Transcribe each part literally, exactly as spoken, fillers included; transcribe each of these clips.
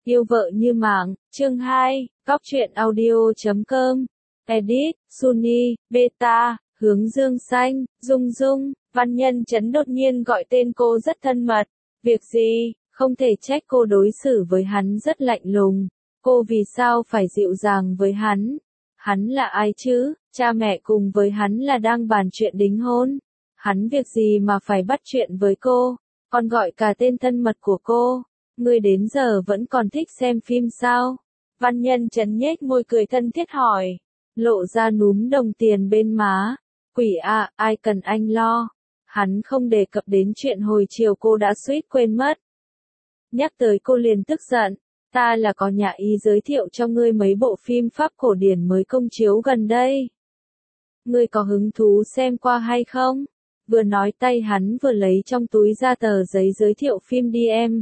Yêu vợ như mạng, chương hai, góc truyện audio chấm com, edit, Sunny, beta, hướng dương xanh, Dung Dung, Văn Nhân Chấn đột nhiên gọi tên cô rất thân mật. Việc gì, không thể trách cô đối xử với hắn rất lạnh lùng. Cô vì sao phải dịu dàng với hắn? Hắn là ai chứ? Cha mẹ cùng với hắn là đang bàn chuyện đính hôn. Hắn việc gì mà phải bắt chuyện với cô? Còn gọi cả tên thân mật của cô. Ngươi đến giờ vẫn còn thích xem phim sao? Văn Nhân Chấn nhếch môi cười thân thiết hỏi. Lộ ra núm đồng tiền bên má. Quỷ à, ai cần anh lo. Hắn không đề cập đến chuyện hồi chiều cô đã suýt quên mất. Nhắc tới cô liền tức giận. Ta là có nhà ý giới thiệu cho ngươi mấy bộ phim Pháp cổ điển mới công chiếu gần đây. Ngươi có hứng thú xem qua hay không? Vừa nói tay hắn vừa lấy trong túi ra tờ giấy giới thiệu phim đi em.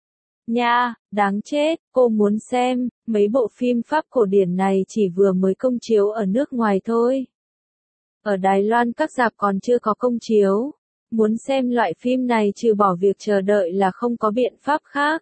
Nha, đáng chết, cô muốn xem, mấy bộ phim Pháp cổ điển này chỉ vừa mới công chiếu ở nước ngoài thôi. Ở Đài Loan các rạp còn chưa có công chiếu. Muốn xem loại phim này trừ bỏ việc chờ đợi là không có biện pháp khác.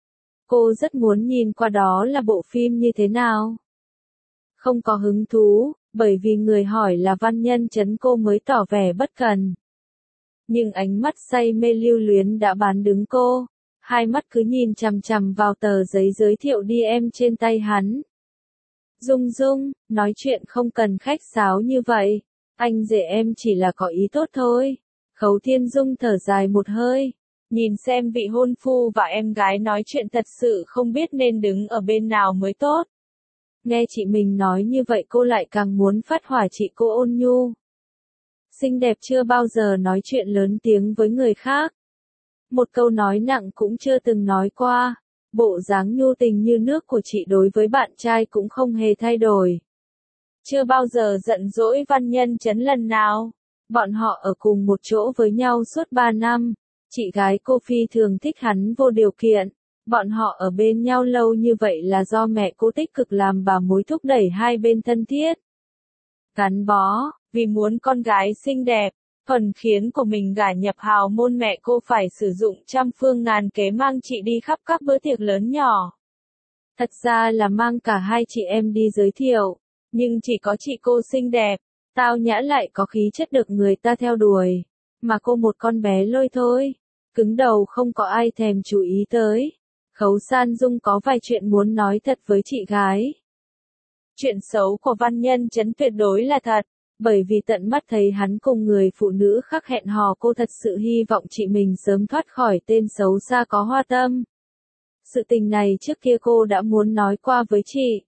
Cô rất muốn nhìn qua đó là bộ phim như thế nào. Không có hứng thú, bởi vì người hỏi là Văn Nhân Chấn cô mới tỏ vẻ bất cần. Nhưng ánh mắt say mê lưu luyến đã bán đứng cô. Hai mắt cứ nhìn chằm chằm vào tờ giấy giới thiệu đi em trên tay hắn. Dung Dung, nói chuyện không cần khách sáo như vậy. Anh rể em chỉ là có ý tốt thôi. Khấu Thiên Dung thở dài một hơi. Nhìn xem vị hôn phu và em gái nói chuyện thật sự không biết nên đứng ở bên nào mới tốt. Nghe chị mình nói như vậy cô lại càng muốn phát hỏa chị cô ôn nhu. Xinh đẹp chưa bao giờ nói chuyện lớn tiếng với người khác. Một câu nói nặng cũng chưa từng nói qua. Bộ dáng nhu tình như nước của chị đối với bạn trai cũng không hề thay đổi. Chưa bao giờ giận dỗi Văn Nhân Chấn lần nào. Bọn họ ở cùng một chỗ với nhau suốt ba năm. Chị gái cô phi thường thích hắn vô điều kiện. Bọn họ ở bên nhau lâu như vậy là do mẹ cô tích cực làm bà mối thúc đẩy hai bên thân thiết. Gắn bó, vì muốn con gái xinh đẹp, thuần khiến của mình gả nhập hào môn mẹ cô phải sử dụng trăm phương ngàn kế mang chị đi khắp các bữa tiệc lớn nhỏ. Thật ra là mang cả hai chị em đi giới thiệu, nhưng chỉ có chị cô xinh đẹp, tao nhã lại có khí chất được người ta theo đuổi, mà cô một con bé lôi thôi, cứng đầu không có ai thèm chú ý tới. Khấu San Dung có vài chuyện muốn nói thật với chị gái. Chuyện xấu của Văn Nhân Chấn tuyệt đối là thật, bởi vì tận mắt thấy hắn cùng người phụ nữ khác hẹn hò cô thật sự hy vọng chị mình sớm thoát khỏi tên xấu xa có hoa tâm. Sự tình này trước kia cô đã muốn nói qua với chị.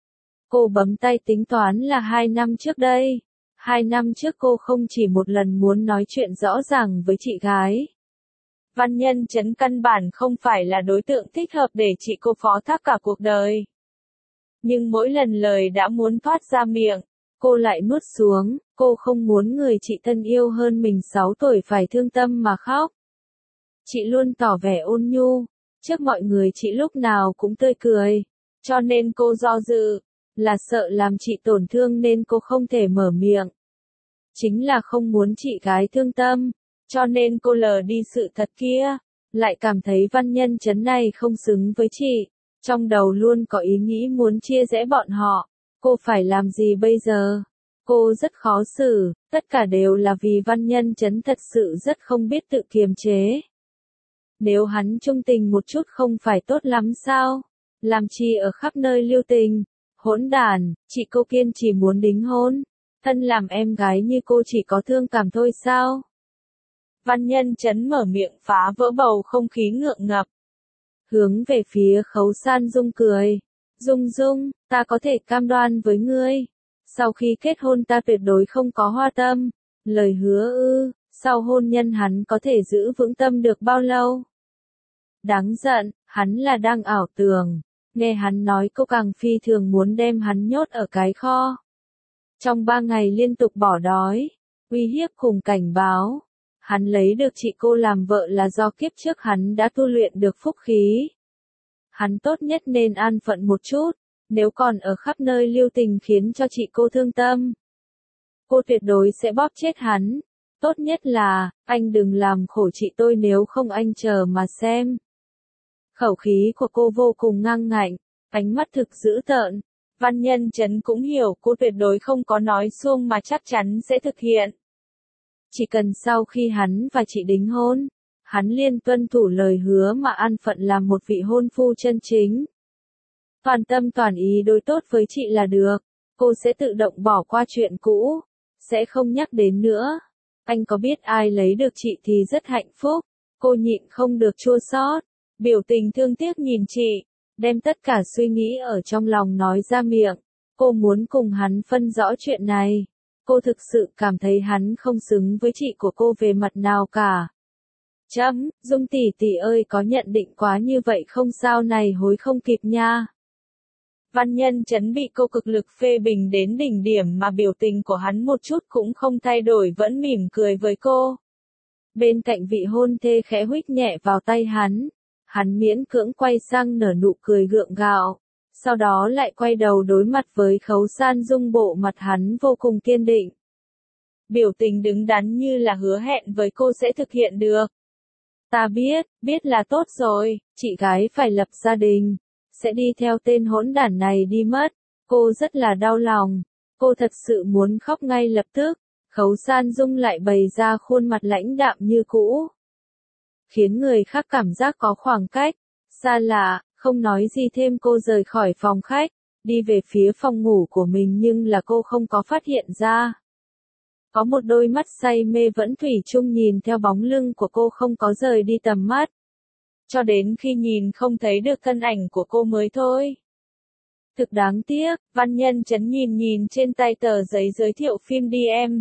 Cô bấm tay tính toán là hai năm trước đây. Hai năm trước cô không chỉ một lần muốn nói chuyện rõ ràng với chị gái. Văn Nhân Chấn căn bản không phải là đối tượng thích hợp để chị cô phó thác cả cuộc đời. Nhưng mỗi lần lời đã muốn thoát ra miệng, cô lại nuốt xuống, cô không muốn người chị thân yêu hơn mình sáu tuổi phải thương tâm mà khóc. Chị luôn tỏ vẻ ôn nhu, trước mọi người chị lúc nào cũng tươi cười, cho nên cô do dự, là sợ làm chị tổn thương nên cô không thể mở miệng. Chính là không muốn chị gái thương tâm, cho nên cô lờ đi sự thật kia, lại cảm thấy Văn Nhân Chấn này không xứng với chị, trong đầu luôn có ý nghĩ muốn chia rẽ bọn họ. Cô phải làm gì bây giờ? Cô rất khó xử, tất cả đều là vì Văn Nhân Chấn thật sự rất không biết tự kiềm chế. Nếu hắn trung tình một chút không phải tốt lắm sao? Làm chi ở khắp nơi lưu tình? Hỗn đản, chị cô kiên chỉ muốn đính hôn. Thân làm em gái như cô chỉ có thương cảm thôi sao? Văn Nhân Chấn mở miệng phá vỡ bầu không khí ngượng ngập. Hướng về phía Khấu San Dung cười. Dung Dung, ta có thể cam đoan với ngươi. Sau khi kết hôn ta tuyệt đối không có hoa tâm. Lời hứa ư, sau hôn nhân hắn có thể giữ vững tâm được bao lâu? Đáng giận, hắn là đang ảo tưởng. Nghe hắn nói cô càng phi thường muốn đem hắn nhốt ở cái kho. Trong ba ngày liên tục bỏ đói, uy hiếp cùng cảnh báo. Hắn lấy được chị cô làm vợ là do kiếp trước hắn đã tu luyện được phúc khí. Hắn tốt nhất nên an phận một chút, nếu còn ở khắp nơi lưu tình khiến cho chị cô thương tâm. Cô tuyệt đối sẽ bóp chết hắn. Tốt nhất là, anh đừng làm khổ chị tôi nếu không anh chờ mà xem. Khẩu khí của cô vô cùng ngang ngạnh, ánh mắt thực dữ tợn. Văn Nhân Chấn cũng hiểu cô tuyệt đối không có nói suông mà chắc chắn sẽ thực hiện. Chỉ cần sau khi hắn và chị đính hôn, hắn liên tuân thủ lời hứa mà an phận làm một vị hôn phu chân chính. Toàn tâm toàn ý đối tốt với chị là được, cô sẽ tự động bỏ qua chuyện cũ, sẽ không nhắc đến nữa. Anh có biết ai lấy được chị thì rất hạnh phúc, cô nhịn không được chua xót, biểu tình thương tiếc nhìn chị, đem tất cả suy nghĩ ở trong lòng nói ra miệng. Cô muốn cùng hắn phân rõ chuyện này. Cô thực sự cảm thấy hắn không xứng với chị của cô về mặt nào cả. Chấm, Dung tỷ tỷ ơi, có nhận định quá như vậy không, sao này hối không kịp nha. Văn Nhân Chấn bị cô cực lực phê bình đến đỉnh điểm mà biểu tình của hắn một chút cũng không thay đổi, vẫn mỉm cười với cô. Bên cạnh vị hôn thê khẽ huých nhẹ vào tay hắn. Hắn miễn cưỡng quay sang nở nụ cười gượng gạo. Sau đó lại quay đầu đối mặt với Khấu San Dung, bộ mặt hắn vô cùng kiên định. Biểu tình đứng đắn như là hứa hẹn với cô sẽ thực hiện được. Ta biết, biết là tốt rồi, chị gái phải lập gia đình, sẽ đi theo tên hỗn đản này đi mất. Cô rất là đau lòng, cô thật sự muốn khóc ngay lập tức. Khấu San Dung lại bày ra khuôn mặt lãnh đạm như cũ, khiến người khác cảm giác có khoảng cách, xa lạ, không nói gì thêm. Cô rời khỏi phòng khách, đi về phía phòng ngủ của mình, nhưng là cô không có phát hiện ra. Có một đôi mắt say mê vẫn thủy chung nhìn theo bóng lưng của cô, không có rời đi tầm mắt. Cho đến khi nhìn không thấy được thân ảnh của cô mới thôi. Thực đáng tiếc, Văn Nhân Chấn nhìn nhìn trên tay tờ giấy giới thiệu phim đi em.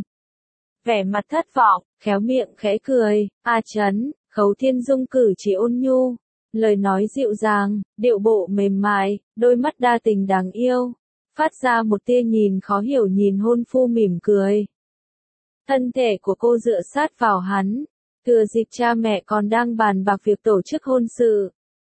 Vẻ mặt thất vọng, khéo miệng khẽ cười. A Chấn, Khấu Thiên Dung cử chỉ ôn nhu, lời nói dịu dàng, điệu bộ mềm mại, đôi mắt đa tình đáng yêu, phát ra một tia nhìn khó hiểu, nhìn hôn phu mỉm cười. Thân thể của cô dựa sát vào hắn, thừa dịp cha mẹ còn đang bàn bạc việc tổ chức hôn sự.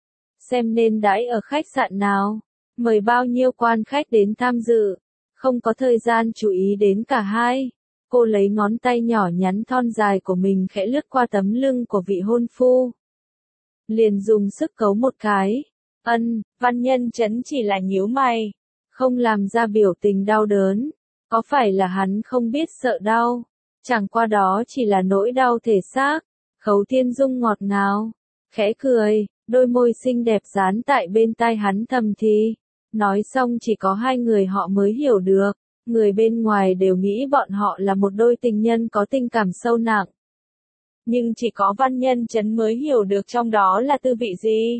Xem nên đãi ở khách sạn nào, mời bao nhiêu quan khách đến tham dự, không có thời gian chú ý đến cả hai. Cô lấy ngón tay nhỏ nhắn thon dài của mình khẽ lướt qua tấm lưng của vị hôn phu. Liền dùng sức cấu một cái. Ân, Văn Nhân Chấn chỉ là nhíu mày, không làm ra biểu tình đau đớn. Có phải là hắn không biết sợ đau? Chẳng qua đó chỉ là nỗi đau thể xác. Khấu Thiên Dung ngọt ngào, khẽ cười, đôi môi xinh đẹp dán tại bên tai hắn thầm thì. Nói xong chỉ có hai người họ mới hiểu được. Người bên ngoài đều nghĩ bọn họ là một đôi tình nhân có tình cảm sâu nặng. Nhưng chỉ có Văn Nhân Chấn mới hiểu được trong đó là tư vị gì.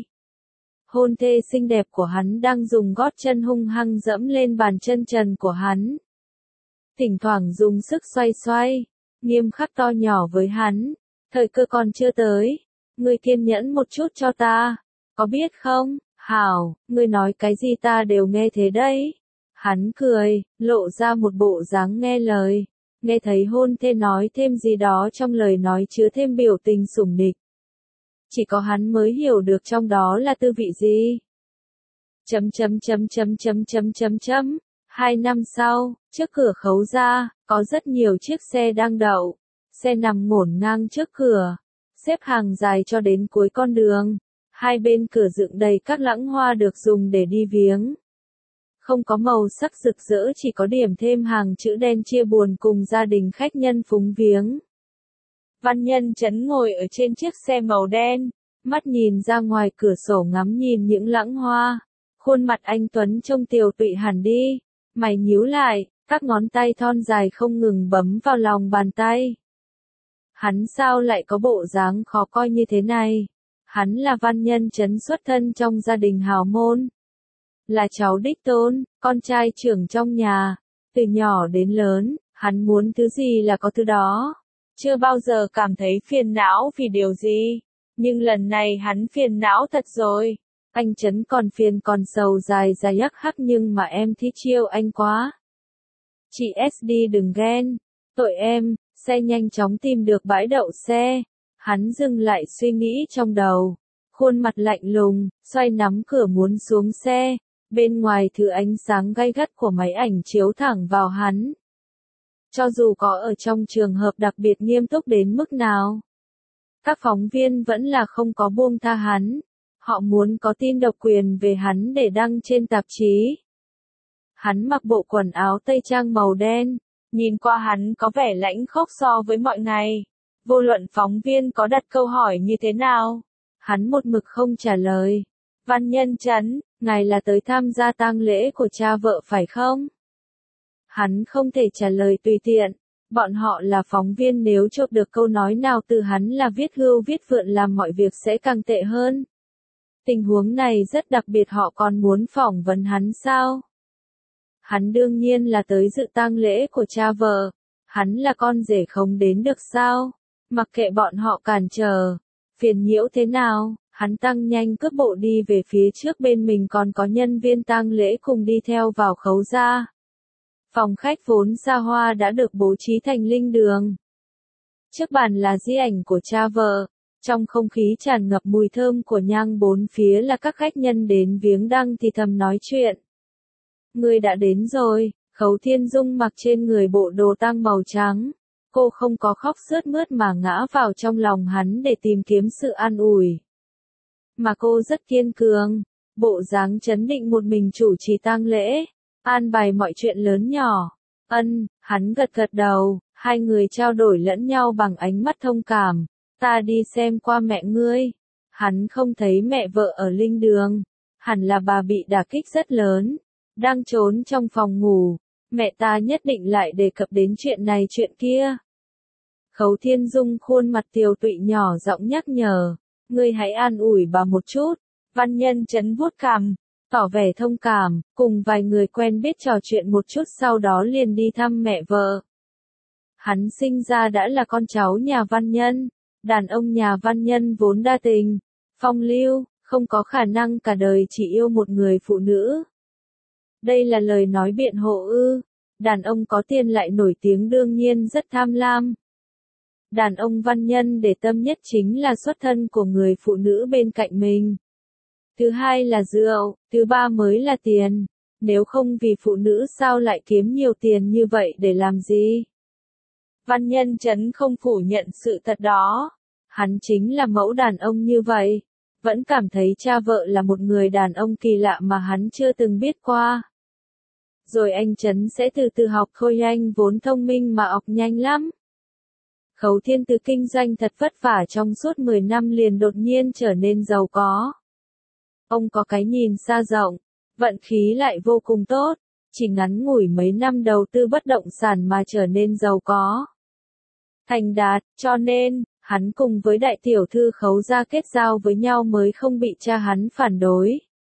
Hôn thê xinh đẹp của hắn đang dùng gót chân hung hăng dẫm lên bàn chân trần của hắn. Thỉnh thoảng dùng sức xoay xoay, nghiêm khắc to nhỏ với hắn. Thời cơ còn chưa tới, ngươi kiên nhẫn một chút cho ta, có biết không? Hảo, ngươi nói cái gì ta đều nghe thế đấy. Hắn cười, lộ ra một bộ dáng nghe lời. Nghe thấy hôn thê nói thêm gì đó trong lời nói chứa thêm biểu tình sủng nịch. Chỉ có hắn mới hiểu được trong đó là tư vị gì. Chấm chấm chấm chấm chấm chấm chấm chấm. Hai năm sau, trước cửa Khấu gia, có rất nhiều chiếc xe đang đậu. Xe nằm ngổn ngang trước cửa, xếp hàng dài cho đến cuối con đường. Hai bên cửa dựng đầy các lẵng hoa được dùng để đi viếng. Không có màu sắc rực rỡ, chỉ có điểm thêm hàng chữ đen chia buồn cùng gia đình khách nhân phúng viếng. Văn Nhân Chấn ngồi ở trên chiếc xe màu đen, mắt nhìn ra ngoài cửa sổ ngắm nhìn những lẵng hoa. Khuôn mặt anh tuấn trông tiều tụy hẳn đi, mày nhíu lại, các ngón tay thon dài không ngừng bấm vào lòng bàn tay. Hắn sao lại có bộ dáng khó coi như thế này? Hắn là Văn Nhân Chấn xuất thân trong gia đình hào môn. Là cháu đích tôn, con trai trưởng trong nhà. Từ nhỏ đến lớn, hắn muốn thứ gì là có thứ đó. Chưa bao giờ cảm thấy phiền não vì điều gì. Nhưng lần này hắn phiền não thật rồi. Anh Chấn còn phiền còn sầu dài dài hắc hắc, nhưng mà em thích chiêu anh quá. Chị ét đê đừng ghen. Tội em. Xe nhanh chóng tìm được bãi đậu xe. Hắn dừng lại suy nghĩ trong đầu. Khuôn mặt lạnh lùng, xoay nắm cửa muốn xuống xe. Bên ngoài thứ ánh sáng gay gắt của máy ảnh chiếu thẳng vào hắn. Cho dù có ở trong trường hợp đặc biệt nghiêm túc đến mức nào, các phóng viên vẫn là không có buông tha hắn. Họ muốn có tin độc quyền về hắn để đăng trên tạp chí. Hắn mặc bộ quần áo tây trang màu đen, nhìn qua hắn có vẻ lãnh khốc so với mọi ngày. Vô luận phóng viên có đặt câu hỏi như thế nào, hắn một mực không trả lời. Văn Nhân Chấn, ngài là tới tham gia tang lễ của cha vợ phải không? Hắn không thể trả lời tùy tiện. Bọn họ là phóng viên, nếu chộp được câu nói nào từ hắn là viết hưu viết vượn làm mọi việc sẽ càng tệ hơn. Tình huống này rất đặc biệt, họ còn muốn phỏng vấn hắn sao? Hắn đương nhiên là tới dự tang lễ của cha vợ. Hắn là con rể không đến được sao? Mặc kệ bọn họ cản trở, phiền nhiễu thế nào, hắn tăng nhanh cước bộ đi về phía trước, bên mình còn có nhân viên tang lễ cùng đi theo vào khấu gia. Phòng khách vốn xa hoa đã được bố trí thành linh đường. Trước bàn là di ảnh của cha vợ, trong không khí tràn ngập mùi thơm của nhang, bốn phía là các khách nhân đến viếng đăng thì thầm nói chuyện. Người đã đến rồi, Khấu Thiên Dung mặc trên người bộ đồ tang màu trắng. Cô không có khóc sướt mướt mà ngã vào trong lòng hắn để tìm kiếm sự an ủi. Mà cô rất kiên cường, bộ dáng trấn định một mình chủ trì tang lễ, an bài mọi chuyện lớn nhỏ. Ân, hắn gật gật đầu, hai người trao đổi lẫn nhau bằng ánh mắt thông cảm. Ta đi xem qua mẹ ngươi. Hắn không thấy mẹ vợ ở linh đường, hẳn là bà bị đả kích rất lớn, đang trốn trong phòng ngủ. Mẹ ta nhất định lại đề cập đến chuyện này chuyện kia. Khấu Thiên Dung khuôn mặt tiều tụy nhỏ giọng nhắc nhở, ngươi hãy an ủi bà một chút. Văn Nhân Chấn vuốt cằm, tỏ vẻ thông cảm, cùng vài người quen biết trò chuyện một chút, sau đó liền đi thăm mẹ vợ. Hắn sinh ra đã là con cháu nhà Văn Nhân, đàn ông nhà Văn Nhân vốn đa tình, phong lưu, không có khả năng cả đời chỉ yêu một người phụ nữ. Đây là lời nói biện hộ ư? Đàn ông có tiền lại nổi tiếng đương nhiên rất tham lam. Đàn ông Văn Nhân để tâm nhất chính là xuất thân của người phụ nữ bên cạnh mình. Thứ hai là rượu, thứ ba mới là tiền. Nếu không vì phụ nữ sao lại kiếm nhiều tiền như vậy để làm gì? Văn Nhân Chấn không phủ nhận sự thật đó. Hắn chính là mẫu đàn ông như vậy. Vẫn cảm thấy cha vợ là một người đàn ông kỳ lạ mà hắn chưa từng biết qua. Rồi anh Chấn sẽ từ từ học thôi, anh vốn thông minh mà học nhanh lắm. Khấu Thiên Từ kinh doanh thật vất vả trong suốt mười năm liền đột nhiên trở nên giàu có. Ông có cái nhìn xa rộng, vận khí lại vô cùng tốt, chỉ ngắn ngủi mấy năm đầu tư bất động sản mà trở nên giàu có. Thành đạt, cho nên, hắn cùng với đại tiểu thư Khấu gia kết giao với nhau mới không bị cha hắn phản đối.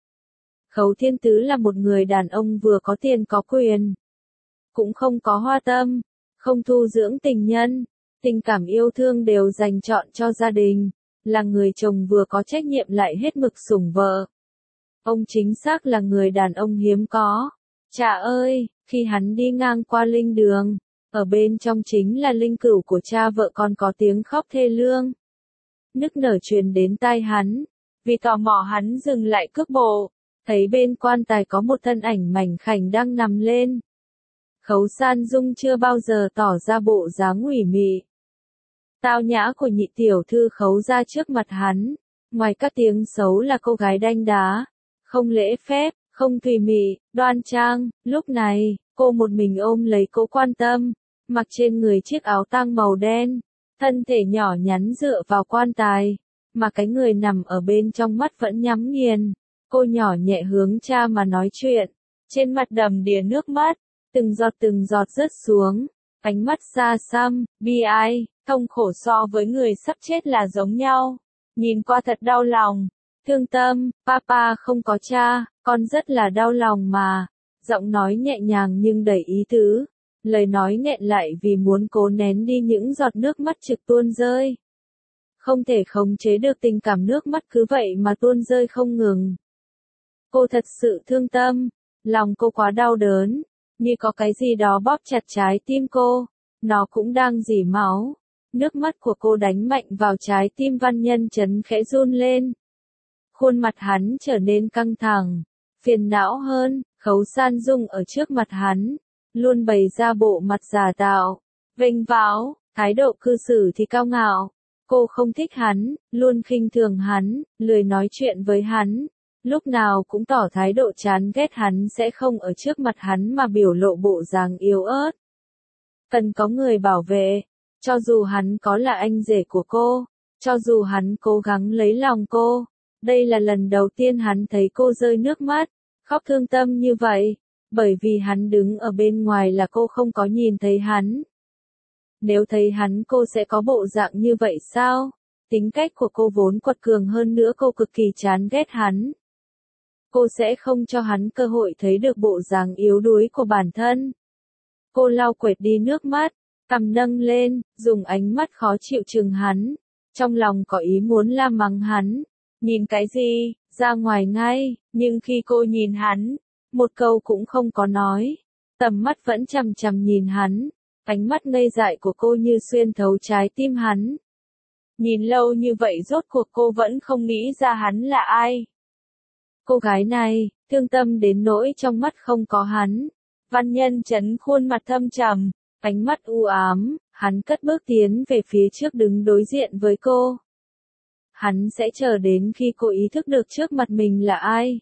Khấu Thiên Tứ là một người đàn ông vừa có tiền có quyền, cũng không có hoa tâm, không thu dưỡng tình nhân, tình cảm yêu thương đều dành trọn cho gia đình, là người chồng vừa có trách nhiệm lại hết mực sủng vợ. Ông chính xác là người đàn ông hiếm có. Chà ơi, khi hắn đi ngang qua linh đường, ở bên trong chính là linh cữu của cha vợ, còn có tiếng khóc thê lương. Nức nở truyền đến tai hắn, vì tò mò hắn dừng lại cước bộ, thấy bên quan tài có một thân ảnh mảnh khảnh đang nằm lên. Khấu San Dung chưa bao giờ tỏ ra bộ dáng ủy mị, tao nhã của nhị tiểu thư Khấu ra trước mặt hắn, ngoài các tiếng xấu là cô gái đanh đá, không lễ phép, không thùy mị, đoan trang. Lúc này, cô một mình ôm lấy Cố Quan Tâm, mặc trên người chiếc áo tang màu đen, thân thể nhỏ nhắn dựa vào quan tài, mà cái người nằm ở bên trong mắt vẫn nhắm nghiền. Cô nhỏ nhẹ hướng cha mà nói chuyện, trên mặt đầm đìa nước mắt, từng giọt từng giọt rớt xuống, ánh mắt xa xăm, bi ai, thông khổ so với người sắp chết là giống nhau. Nhìn qua thật đau lòng, thương tâm. Papa không có cha, con rất là đau lòng mà. Giọng nói nhẹ nhàng nhưng đầy ý tứ, lời nói nghẹn lại vì muốn cố nén đi những giọt nước mắt trực tuôn rơi. Không thể khống chế được tình cảm, nước mắt cứ vậy mà tuôn rơi không ngừng. Cô thật sự thương tâm, lòng cô quá đau đớn, như có cái gì đó bóp chặt trái tim cô, nó cũng đang rỉ máu. Nước mắt của cô đánh mạnh vào trái tim Văn Nhân Chấn, khẽ run lên. Khuôn mặt hắn trở nên căng thẳng, phiền não hơn. Khấu San Dung ở trước mặt hắn, luôn bày ra bộ mặt giả tạo, vênh váo, thái độ cư xử thì cao ngạo, Cô không thích hắn, luôn khinh thường hắn, lười nói chuyện với hắn, lúc nào cũng tỏ thái độ chán ghét hắn, sẽ không ở trước mặt hắn mà biểu lộ bộ dáng yếu ớt. Cần có người bảo vệ, cho dù hắn có là anh rể của cô, cho dù hắn cố gắng lấy lòng cô. Đây là lần đầu tiên hắn thấy cô rơi nước mắt, khóc thương tâm như vậy, bởi vì hắn đứng ở bên ngoài là cô không có nhìn thấy hắn. Nếu thấy hắn cô sẽ có bộ dạng như vậy sao? Tính cách của cô vốn quật cường, hơn nữa cô cực kỳ chán ghét hắn. Cô sẽ không cho hắn cơ hội thấy được bộ dáng yếu đuối của bản thân. Cô lau quệt đi nước mắt, cằm nâng lên, dùng ánh mắt khó chịu chừng hắn. Trong lòng có ý muốn la mắng hắn. Nhìn cái gì, ra ngoài ngay, nhưng khi cô nhìn hắn, một câu cũng không có nói. Tầm mắt vẫn chằm chằm nhìn hắn, ánh mắt ngây dại của cô như xuyên thấu trái tim hắn. Nhìn lâu như vậy rốt cuộc cô vẫn không nghĩ ra hắn là ai. Cô gái này, thương tâm đến nỗi trong mắt không có hắn. Văn Nhân Chấn khuôn mặt thâm trầm, ánh mắt u ám, hắn cất bước tiến về phía trước đứng đối diện với cô. Hắn sẽ chờ đến khi cô ý thức được trước mặt mình là ai.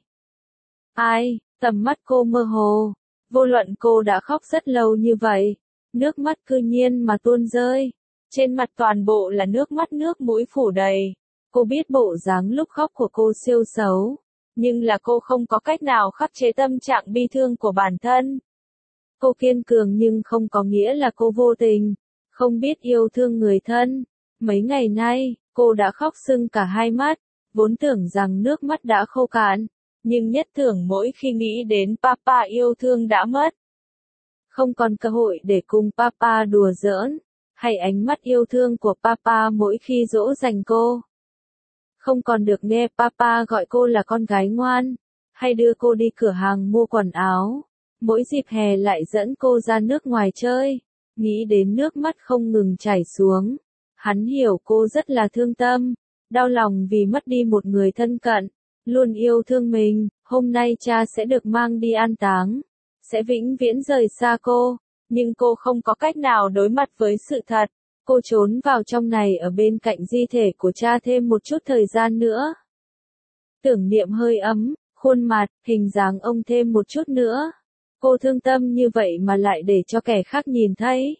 Ai, tầm mắt cô mơ hồ. Vô luận cô đã khóc rất lâu như vậy, nước mắt cư nhiên mà tuôn rơi. Trên mặt toàn bộ là nước mắt, nước mũi phủ đầy. Cô biết bộ dáng lúc khóc của cô siêu xấu, nhưng là cô không có cách nào khắc chế tâm trạng bi thương của bản thân. Cô kiên cường nhưng không có nghĩa là cô vô tình, không biết yêu thương người thân. Mấy ngày nay, cô đã khóc sưng cả hai mắt, vốn tưởng rằng nước mắt đã khô cạn, nhưng nhất tưởng mỗi khi nghĩ đến Papa yêu thương đã mất. Không còn cơ hội để cùng Papa đùa giỡn, hay ánh mắt yêu thương của Papa mỗi khi dỗ dành cô. Không còn được nghe Papa gọi cô là con gái ngoan, hay đưa cô đi cửa hàng mua quần áo. Mỗi dịp hè lại dẫn cô ra nước ngoài chơi, nghĩ đến nước mắt không ngừng chảy xuống. Hắn hiểu cô rất là thương tâm, đau lòng vì mất đi một người thân cận, luôn yêu thương mình. Hôm nay cha sẽ được mang đi an táng, sẽ vĩnh viễn rời xa cô, nhưng cô không có cách nào đối mặt với sự thật. Cô trốn vào trong này ở bên cạnh di thể của cha thêm một chút thời gian nữa. Tưởng niệm hơi ấm, khuôn mặt, hình dáng ông thêm một chút nữa. Cô thương tâm như vậy mà lại để cho kẻ khác nhìn thấy.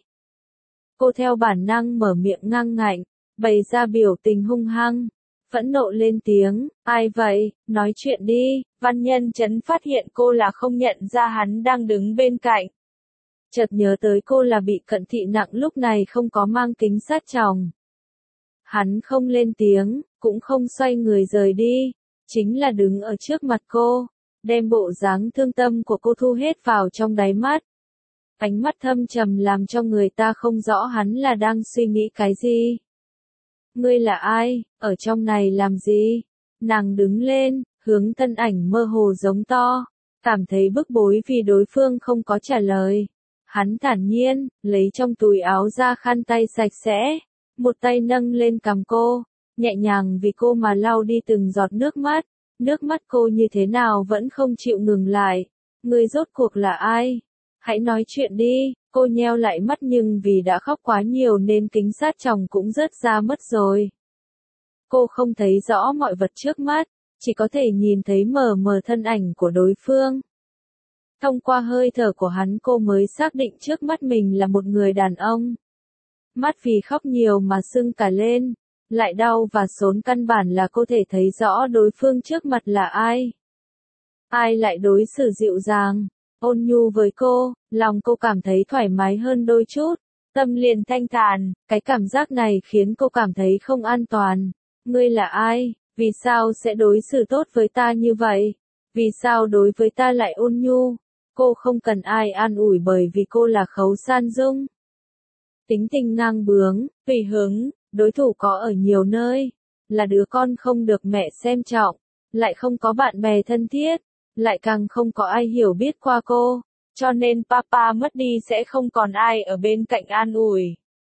Cô theo bản năng mở miệng ngang ngạnh, bày ra biểu tình hung hăng, phẫn nộ lên tiếng, ai vậy, nói chuyện đi. Văn Nhân Chấn phát hiện cô là không nhận ra hắn đang đứng bên cạnh. Chợt nhớ tới cô là bị cận thị nặng, lúc này không có mang kính sát tròng. Hắn không lên tiếng, cũng không xoay người rời đi, chính là đứng ở trước mặt cô, đem bộ dáng thương tâm của cô thu hết vào trong đáy mắt. Ánh mắt thâm trầm làm cho người ta không rõ hắn là đang suy nghĩ cái gì. Ngươi là ai, ở trong này làm gì? Nàng đứng lên, hướng thân ảnh mơ hồ giống to, cảm thấy bức bối vì đối phương không có trả lời. Hắn thản nhiên, lấy trong túi áo ra khăn tay sạch sẽ, một tay nâng lên cằm cô, nhẹ nhàng vì cô mà lau đi từng giọt nước mắt. Nước mắt cô như thế nào vẫn không chịu ngừng lại. Ngươi rốt cuộc là ai? Hãy nói chuyện đi. Cô nheo lại mắt nhưng vì đã khóc quá nhiều nên kính sát tròng cũng rớt ra mất rồi. Cô không thấy rõ mọi vật trước mắt, chỉ có thể nhìn thấy mờ mờ thân ảnh của đối phương. Thông qua hơi thở của hắn cô mới xác định trước mắt mình là một người đàn ông. Mắt vì khóc nhiều mà sưng cả lên, lại đau và sốn, căn bản là cô thể thấy rõ đối phương trước mặt là ai. Ai lại đối xử dịu dàng, ôn nhu với cô, lòng cô cảm thấy thoải mái hơn đôi chút, tâm liền thanh thản. Cái cảm giác này khiến cô cảm thấy không an toàn. Ngươi là ai? Vì sao sẽ đối xử tốt với ta như vậy? Vì sao đối với ta lại ôn nhu? Cô không cần ai an ủi bởi vì cô là Khấu San Dung. Tính tình ngang bướng, tùy hứng, đối thủ có ở nhiều nơi, là đứa con không được mẹ xem trọng, lại không có bạn bè thân thiết, lại càng không có ai hiểu biết qua cô, cho nên Papa mất đi sẽ không còn ai ở bên cạnh an ủi,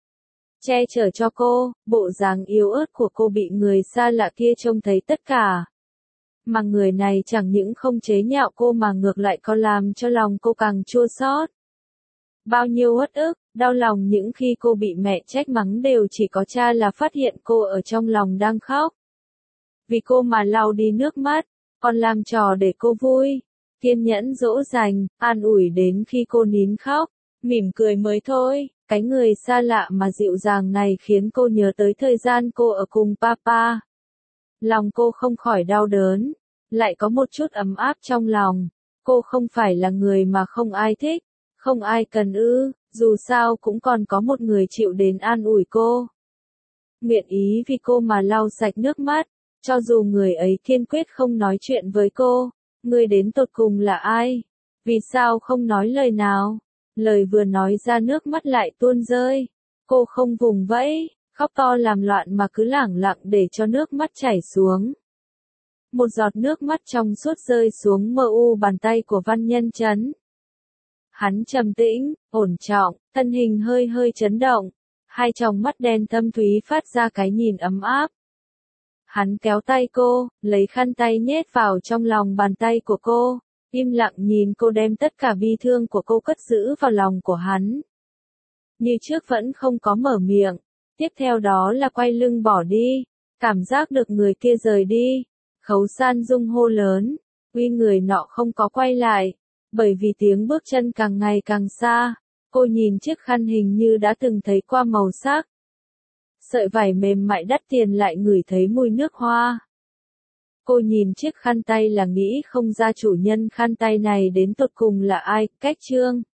che chở cho cô. Bộ dáng yếu ớt của cô bị người xa lạ kia trông thấy tất cả. Mà người này chẳng những không chế nhạo cô mà ngược lại còn làm cho lòng cô càng chua xót. Bao nhiêu uất ức, Đau lòng những khi cô bị mẹ trách mắng đều chỉ có cha là phát hiện cô ở trong lòng đang khóc. Vì cô mà lau đi nước mắt, còn làm trò để cô vui. Kiên nhẫn dỗ dành, an ủi đến khi cô nín khóc, mỉm cười mới thôi. Cái người xa lạ mà dịu dàng này khiến cô nhớ tới thời gian cô ở cùng papa. Lòng cô không khỏi đau đớn, lại có một chút ấm áp trong lòng. Cô không phải là người mà không ai thích, không ai cần ư, dù sao cũng còn có một người chịu đến an ủi cô. Nguyện ý vì cô mà lau sạch nước mắt, cho dù người ấy kiên quyết không nói chuyện với cô. Người đến tột cùng là ai? Vì sao không nói lời nào? Lời vừa nói ra nước mắt lại tuôn rơi. Cô không vùng vẫy, khóc to làm loạn mà cứ lẳng lặng để cho nước mắt chảy xuống. Một giọt nước mắt trong suốt rơi xuống mờ u bàn tay của Văn Nhân Chấn. Hắn trầm tĩnh, ổn trọng, thân hình hơi hơi chấn động. Hai tròng mắt đen thâm thúy phát ra cái nhìn ấm áp. Hắn kéo tay cô, lấy khăn tay nhét vào trong lòng bàn tay của cô, im lặng nhìn cô đem tất cả bi thương của cô cất giữ vào lòng của hắn. Như trước vẫn không có mở miệng, tiếp theo đó là quay lưng bỏ đi, cảm giác được người kia rời đi. Khấu San Dung hô lớn, uy người nọ không có quay lại, bởi vì tiếng bước chân càng ngày càng xa. Cô nhìn chiếc khăn hình như đã từng thấy qua màu sắc. Sợi vải mềm mại đắt tiền lại ngửi thấy mùi nước hoa. Cô nhìn chiếc khăn tay là nghĩ không ra chủ nhân khăn tay này đến tột cùng là ai. Cách chương